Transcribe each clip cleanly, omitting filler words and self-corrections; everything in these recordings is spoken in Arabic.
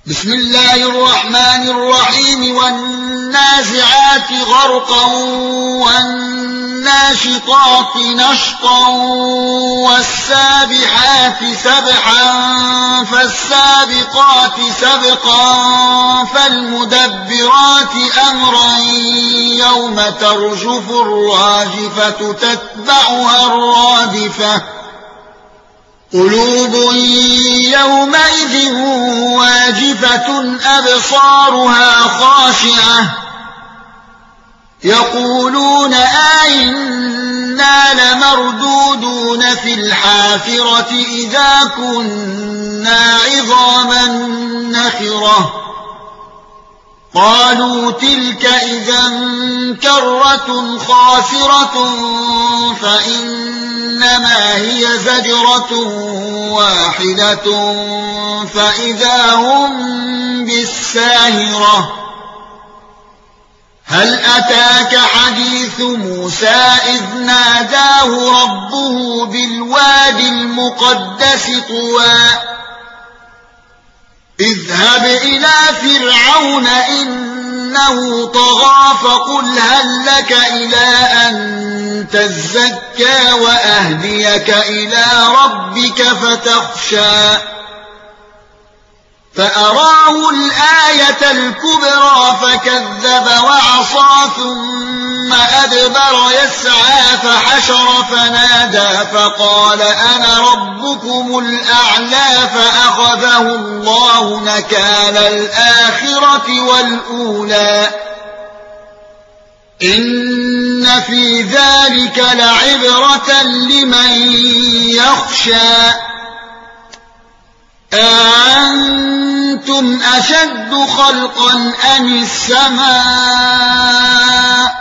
بسم الله الرحمن الرحيم والنازعات غرقا والناشطات نشطا والسابحات سبحا فالسابقات سبقا فالمدبرات أمرا يوم ترجف الراجفة تتبعها الرادفة قلوب يومئذ واجفة أبصارها خاشعة يقولون أئنا لمردودون في الحافرة إذا كنا عظاما نخرة قالوا تلك إذا كرة خاسرة فإنما هي زجرة واحدة فإذا هم بالساهرة هل أتاك حديث موسى إذ ناداه ربه بالواد المقدس طوى اذهب إلى فرعون إنه طغى فقل هل لك إلى أن تزكى وأهديك إلى ربك فتخشى فأراه الآية الكبرى فكذب وعصى ثم أدبر يسعى فحشر فنادى فقال أنا ربكم الأعلى فأخذه الله نكال الآخرة والأولى إن في ذلك لعبرة لمن يخشى أأنتم أشد خلقا أم السماء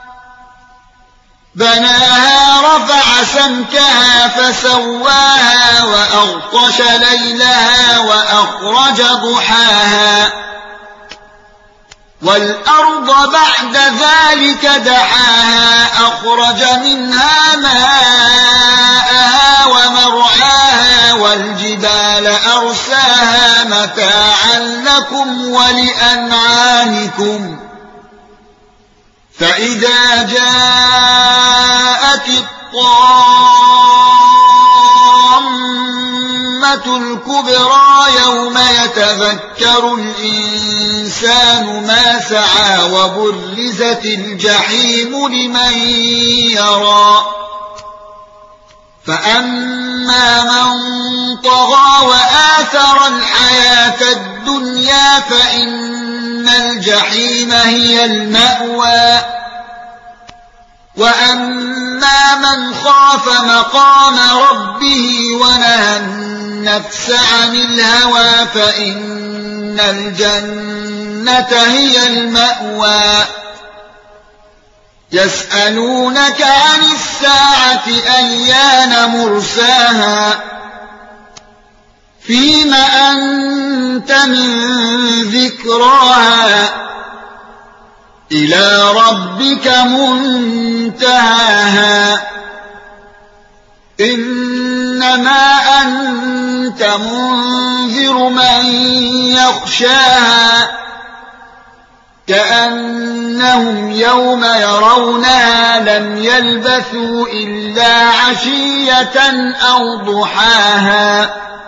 بناها رفع سمكها فسواها وأغطش ليلها وأخرج ضحاها والأرض بعد ذلك دحاها أخرج منها ماءها ومرعاها والجبال أرساها متاعا لكم ولأنعامكم فإذا جاءت الطامة الكبرى يوم يتذكر الإنسان ما سعى وبرزت الجحيم لمن يرى فأما من طغى وآثر الحياة الدنيا فإن الجحيم هي المأوى وأما من خاف مقام ربه ونهى النفس عن الهوى فإن الجنة هي المأوى يسألونك عن الساعة أيان مرساها فيم أنت من ذكراها إلى ربك منتهاها إنما أنت منذر من يخشاها كأنهم يوم يرونها لم يلبثوا إلا عشية أو ضحاها